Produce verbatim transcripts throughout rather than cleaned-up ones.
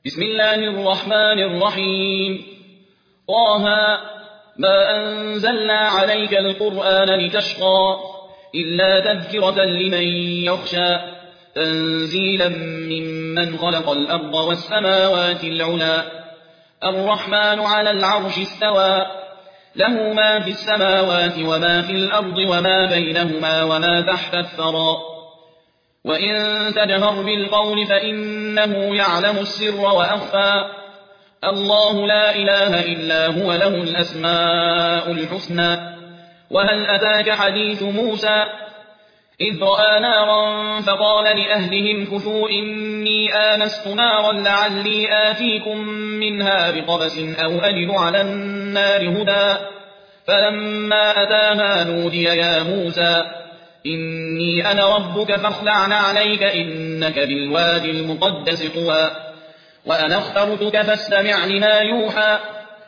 بسم الله الرحمن الرحيم طه ما أنزلنا عليك القرآن لتشقى إلا تذكرة لمن يخشى تنزيلا ممن خلق الأرض والسماوات العلى الرحمن على العرش استوى له ما في السماوات وما في الأرض وما بينهما وما تحت الثرى وإن تجهر بالقول فإنه يعلم السر وأخفى الله لا إله إلا هو له الأسماء الحسنى وهل أتاك حديث موسى إذ رأى نارا فقال لأهلهم كثوا إني آنست نارا لعلي آتيكم منها بقبس أو أجد على النار هدى فلما أتاها نودي يا موسى إني أنا ربك فاخلع عليك إنك بالوادي المقدس طوى وأنا اخترتك فاستمع لما يوحى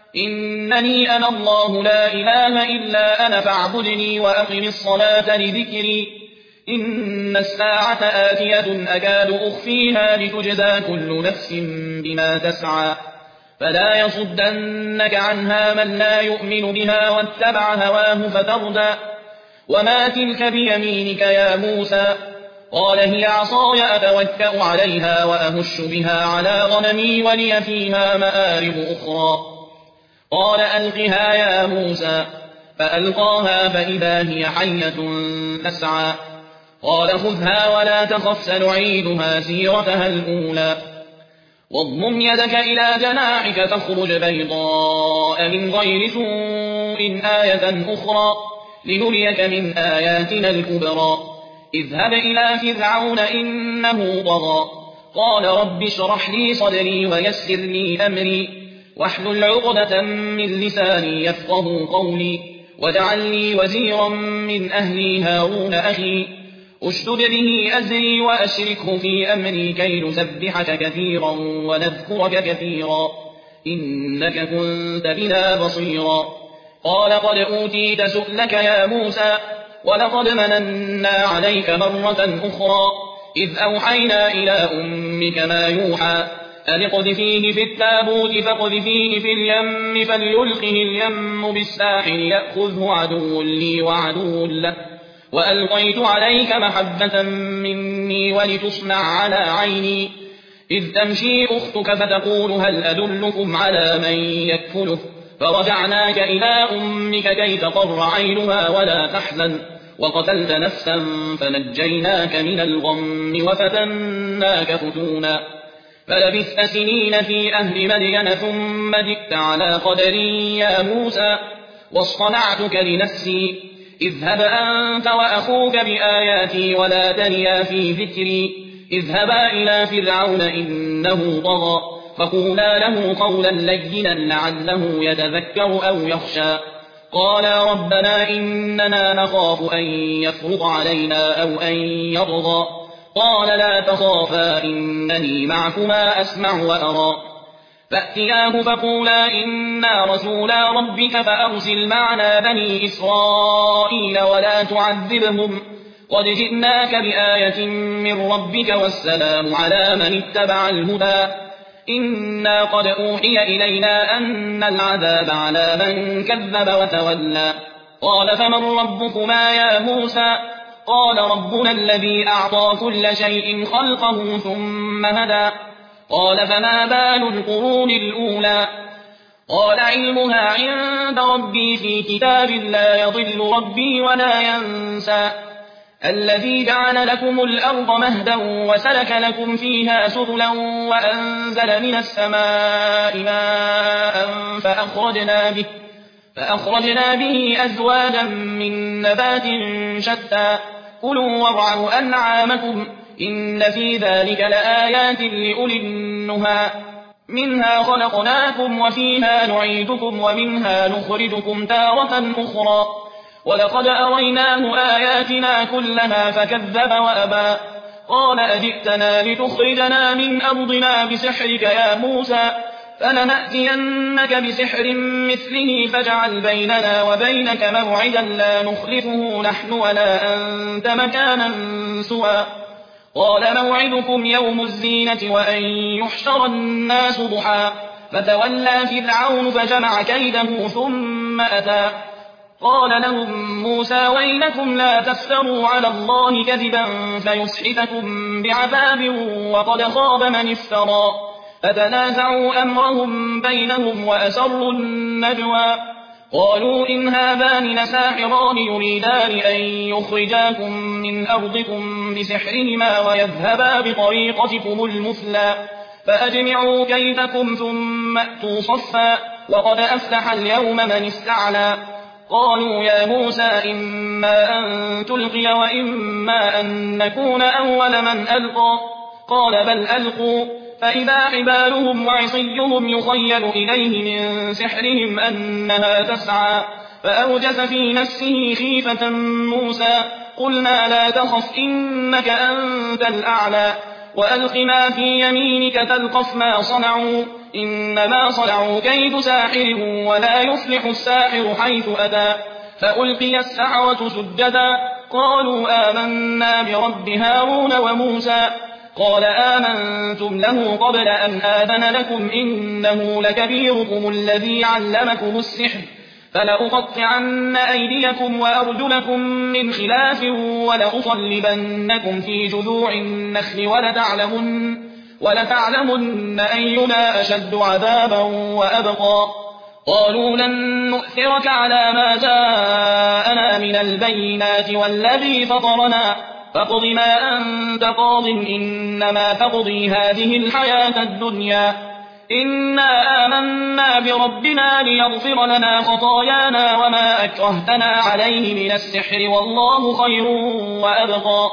إنني أنا الله لا إله إلا أنا فاعبدني وأقم الصلاة لذكري إن الساعة آتية أكاد أخفيها لتجزى كل نفس بما تسعى فلا يصدنك عنها من لا يؤمن بها واتبع هواه فتردى وما تلك بيمينك يا موسى قال هي عصاي أتوكأ عليها وأهش بها على غنمي ولي فيها مآرب أخرى قال ألقها يا موسى فألقاها فإذا هي حية تسعى قال خذها ولا تخف سنعيدها سيرتها الأولى واضمم يدك إلى جناحك تخرج بيضاء من غير سوء آية أخرى لنريك من آياتنا الكبرى اذهب إلى فرعون إنه طغى قال رب اشرح لي صدري ويسر لي أمري واحلل عقدة من لساني يفقه قولي واجعل لي وزيرا من أهلي هارون أخي اشدد به أزري وأشركه في أمري كي نسبحك كثيرا ونذكرك كثيرا إنك كنت بنا بصيرا قال قد أوتيت سؤلك يا موسى ولقد مننا عليك مرة أخرى إذ أوحينا إلى أمك ما يوحى أن اقذفيه في التابوت فاقذفيه في اليم فليلقه اليم بالساحل يأخذه عدو لي وعدو له وألقيت عليك محبة مني ولتصنع على عيني إذ تمشي أختك فتقول هل أدلكم على من يكفله فرجعناك إلى أمك كي تقر عينها ولا تحزن وقتلت نفسا فنجيناك من الغم وفتناك فتونا فلبثت سنين في أهل مدين ثم جئت على قدري يا موسى واصطنعتك لنفسي اذهب أنت وأخوك بآياتي ولا تنيا في ذكري اذهبا إلى فرعون إنه طغى فقولا له قولا لينا لعله يتذكر أو يخشى قالا ربنا إننا نخاف أن يفرط علينا أو أن يطغى قال لا تخافا إنني معكما أسمع وأرى فأتياه فقولا إنا رسولا ربك فأرسل معنا بني إسرائيل ولا تعذبهم قد جئناك بآية من ربك والسلام على من اتبع الهدى إنا قد أوحي إلينا أن العذاب على من كذب وتولى قال فمن ربكما يا موسى قال ربنا الذي أعطى كل شيء خلقه ثم هدى قال فما بال القرون الأولى قال علمها عند ربي في كتاب لا يضل ربي ولا ينسى الذي جعل لكم الأرض مهدا وسلك لكم فيها سبلا وأنزل من السماء ماء فأخرجنا به, فأخرجنا به أزواجا من نبات شتى كلوا وارعوا أنعامكم إن في ذلك لآيات لأولي النهى منها خلقناكم وفيها نعيدكم ومنها نخرجكم تارة أخرى ولقد أريناه آياتنا كلها فكذب وأبى قال أجئتنا لتخرجنا من أرضنا بسحرك يا موسى فلنأتينك بسحر مثله فاجعل بيننا وبينك موعدا لا نخلفه نحن ولا أنت مكانا سوى قال موعدكم يوم الزينة وأن يحشر الناس ضحى فتولى فرعون فجمع كيده ثم أتى قال لهم موسى ويلكم لا تفتروا على الله كذبا فيسحتكم بعذاب وقد خاب من افترى فتنازعوا أمرهم بينهم وأسروا النجوى قالوا إن هذان لساحران يريدان أن يخرجاكم من أرضكم بسحرهما ويذهبا بطريقتكم المثلى فأجمعوا كيدكم ثم أتوا صفا وقد أفلح اليوم من استعلى قالوا يا موسى إما أن تلقي وإما أن نكون أول من ألقى قال بل ألقوا فإذا حبالهم وعصيهم يخيل إليه من سحرهم أنها تسعى فأوجس في نفسه خيفة موسى قلنا لا تخف إنك أنت الأعلى وألق ما في يمينك تلقف ما صنعوا إنما صنعوا كيد ساحر ولا يفلح الساحر حيث أتى فألقي السحرة سجدا قالوا آمنا برب هارون وموسى قال آمنتم له قبل أن آذن لكم إنه لكبيركم الذي علمكم السحر فلأقطعن أيديكم وأرجلكم من خلاف ولأصلبنكم في جذوع النخل ولتعلمن, ولتعلمن أينا أشد عذابا وأبقى قالوا لن نؤثرك على ما جاءنا من البينات والذي فطرنا فاقض ما أنت قاض إنما تقضي هذه الحياة الدنيا إنا آمنا بربنا ليغفر لنا خطايانا وما أكرهتنا عليه من السحر والله خير وأبقى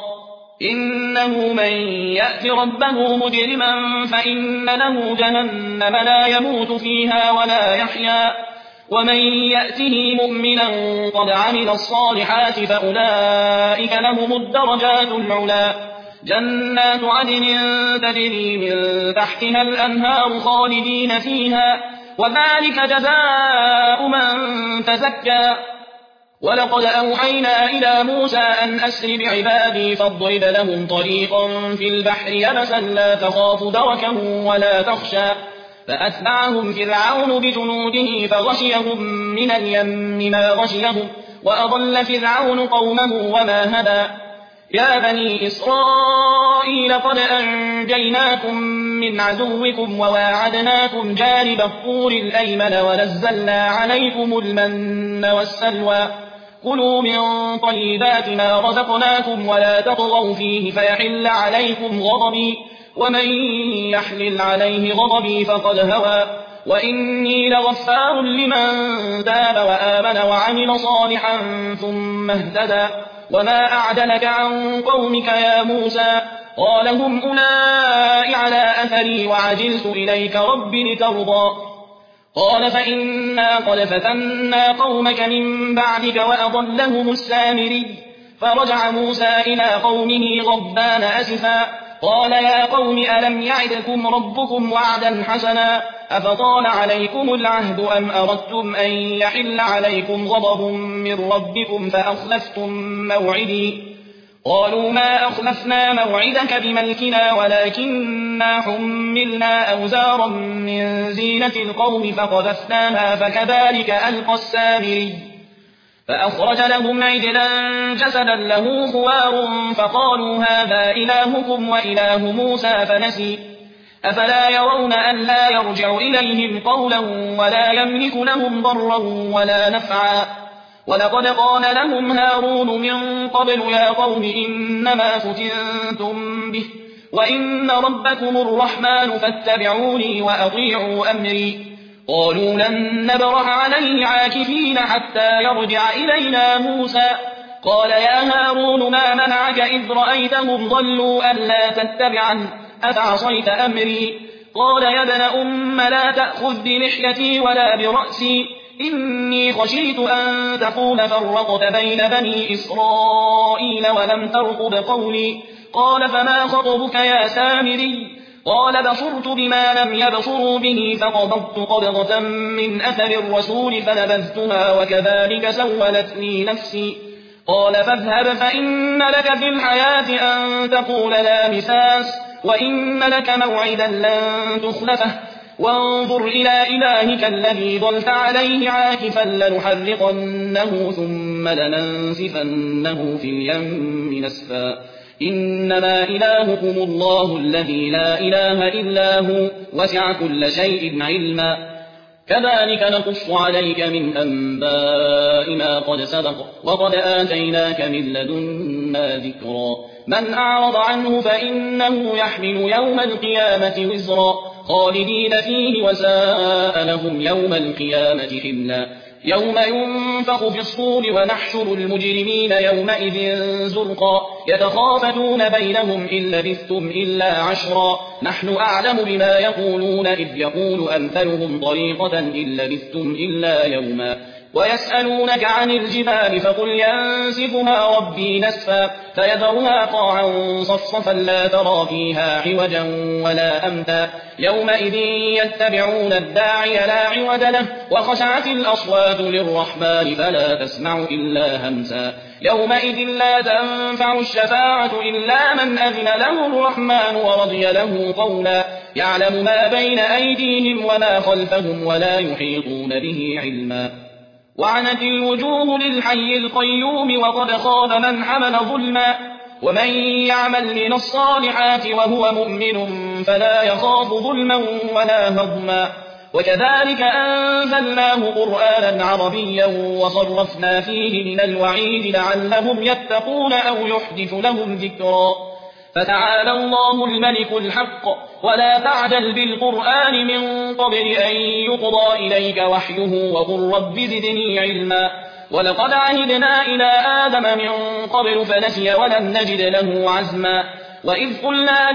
إنه من يأت ربه مجرما فإن له جهنم لا يموت فيها ولا يحيا ومن يأته مؤمنا قد عمل الصالحات فأولئك لهم الدرجات العلا جنات عدن تجري من تحتها الأنهار خالدين فيها وذلك جزاء من تزكى ولقد أوحينا إلى موسى أن أسر بعبادي فاضرب لهم طريقا في البحر يبسا لا تخاف دركا ولا تخشى فأتبعهم فرعون بجنوده فغشيهم من اليم ما غشيهم وأضل فرعون قومه وما هدى يا بني إسرائيل قد أنجيناكم من عدوكم وواعدناكم جانب الطور الأيمن ونزلنا عليكم المن والسلوى كلوا من طيبات ما رزقناكم ولا تطغوا فيه فيحل عليكم غضبي ومن يحلل عليه غضبي فقد هوى وإني لغفار لمن تاب وآمن وعمل صالحا ثم اهتدى وما أعدلك عن قومك يا موسى قال هم أولئك على أثري وعجلت إليك رب لترضى قال فإنا قد فتنا قومك من بعدك وأضلهم السامري فرجع موسى إلى قومه غضبان أسفا قال يا قوم ألم يعدكم ربكم وعدا حسنا أفطال عليكم العهد أم أردتم أن يحل عليكم غضب من ربكم فأخلفتم موعدي قالوا ما أخلفنا موعدك بملكنا ولكننا حملنا أوزارا من زينة القوم فقذفناها فكذلك ألقى السامري فأخرج لهم عجلا جسدا له خوار فقالوا هذا إلهكم وإله موسى فنسي أفلا يرون أن لا يرجع إليهم قولا ولا يملك لهم ضرا ولا نفعا ولقد قال لهم هارون من قبل يا قوم إنما فتنتم به وإن ربكم الرحمن فاتبعوني وأطيعوا أمري قالوا لن نبرح عليه عاكفين حتى يرجع إلينا موسى قال يا هارون ما منعك إذ رأيتهم ضلوا ألا تتبعن أفعصيت أمري قال يا ابن أم لا تأخذ بلحيتي ولا برأسي إني خشيت أن تقول فرقت بين بني إسرائيل ولم ترقب قولي قال فما خطبك يا سامري قال بصرت بما لم يبصروا به فقبضت قبضة من أثر الرسول فنبذتها وكذلك سولت لي نفسي قال فاذهب فإن لك في الحياة أن تقول لا مساس وإن لك موعدا لن تخلفه وانظر إلى إلهك الذي ظلت عليه عاكفا لنحرقنه ثم لننسفنه في اليم نسفا إنما إلهكم الله الذي لا إله إلا هو وسع كل شيء علما كذلك نقص عليك من أنباء ما قد سبق وقد آتيناك من لدنا ذكرا من أعرض عنه فإنه يحمل يوم القيامة وزرا خالدين فيه وساء لهم يوم القيامة حملا يوم ينفخ في الصور ونحشر المجرمين يومئذ زرقا يتخافتون بينهم إن لبثتم إلا عشرا نحن أعلم بما يقولون إذ يقول أمثلهم طريقة إن لبثتم إلا يوما ويسألونك عن الجبال فقل ينسفها ربي نسفا فيذرها قاعا صفصفا لا ترى فيها عوجا ولا أمتا يومئذ يتبعون الداعي لا عوج له وخشعت الأصوات للرحمن فلا تسمع إلا همسا يومئذ لا تنفع الشفاعة إلا من أذن له الرحمن ورضي له قولا يعلم ما بين أيديهم وما خلفهم ولا يحيطون به علما وعنت الوجوه للحي القيوم وقد خاب من حمل ظلما ومن يعمل من الصالحات وهو مؤمن فلا يخاف ظلما ولا هضما وكذلك أنزلناه قرآنا عربيا وصرفنا فيه من الوعيد لعلهم يتقون أو يحدث لهم ذكرا فتعالى الله الملك الحق ولا تعجل بالقرآن من قبل أن يقضى إليك وحيه وقل رب زدني علما ولقد عهدنا إلى آدم من قبل فنسي ولم نجد له عزما وإذ قلنا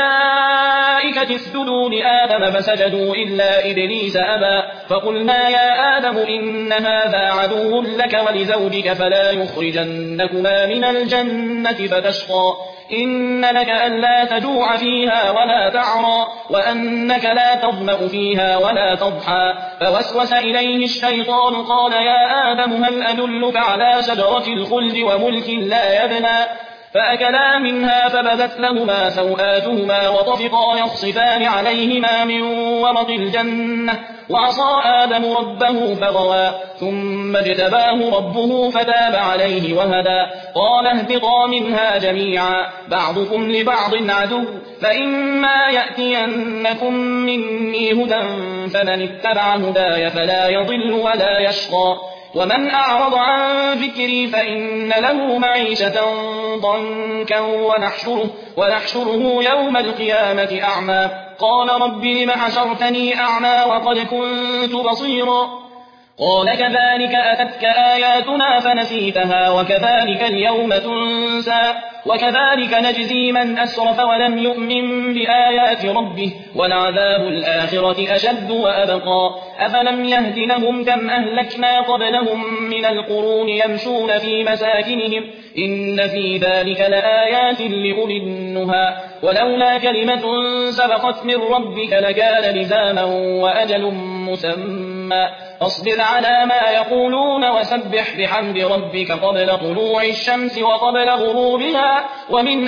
للملائكة اسجدوا لآدم فسجدوا إلا إبليس أبى فقلنا يا آدم إن هذا عدو لك ولزوجك فلا يخرجنكما من الجنة فتشقى إن لك ألا تجوع فيها ولا تعرى وأنك لا تظمأ فيها ولا تضحى فوسوس إليه الشيطان قال يا آدم هل أدلك على شجرة الخلد وملك لا يبنى فأكلا منها فبدت لهما سوآتهما وطفقا يخصفان عليهما من ورق الجنة وعصى آدم ربه فغوى ثم اجتباه ربه فتاب عليه وهدى قال اهبطا منها جميعا بعضكم لبعض عدو فإما يأتينكم مني هدى فمن اتبع هداي فلا يضل ولا يشقى ومن أعرض عن ذكري فإن له معيشة ضنكا ونحشره, ونحشره يوم القيامة أعمى قال رب لم حشرتني أعمى وقد كنت بصيرا قال كذلك أتتك آياتنا فنسيتها وكذلك اليوم تنسى وكذلك نجزي من أسرف ولم يؤمن بآيات ربه ولعذاب الآخرة أشد وأبقى أفلم يهد لهم كم أهلكنا قبلهم من القرون يمشون في مساكنهم إن في ذلك لآيات لأولي النهى ولولا كلمة سبقت من ربك لكان لزاما وأجل مسمى اصبر على ما يقولون وسبح بحمد ربك قبل طلوع الشمس وقبل غروبها ومن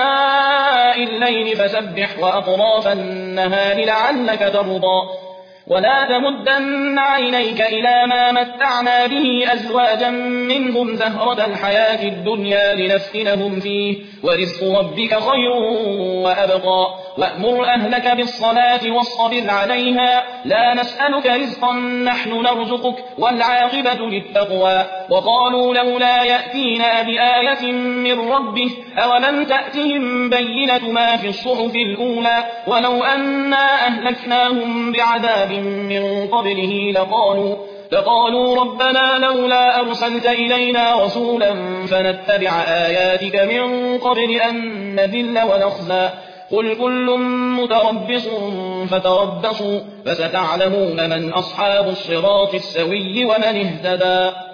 آناء الليل فسبح وأطراف النهار لعلك ترضى ولا تمدن عينيك إلى ما متعنا به أزواجا منهم زهرة الحياة الدنيا لنفتنهم فيه ورزق ربك خير وأبقى وأمر أهلك بالصلاة واصطبر عليها لا نسألك رزقا نحن نرزقك والعاقبة للتقوى وقالوا لولا يأتينا بآية من ربه أولم تأتهم بينة ما في الصحف الأولى ولو أنا أهلكناهم بعذاب من قبله لقالوا لقالوا ربنا لولا أرسلت إلينا رسولا فنتبع آياتك من قبل أن نذل ونخزى قل كل متربص فتربصوا فستعلمون من أصحاب الصراط السوي ومن اهتدى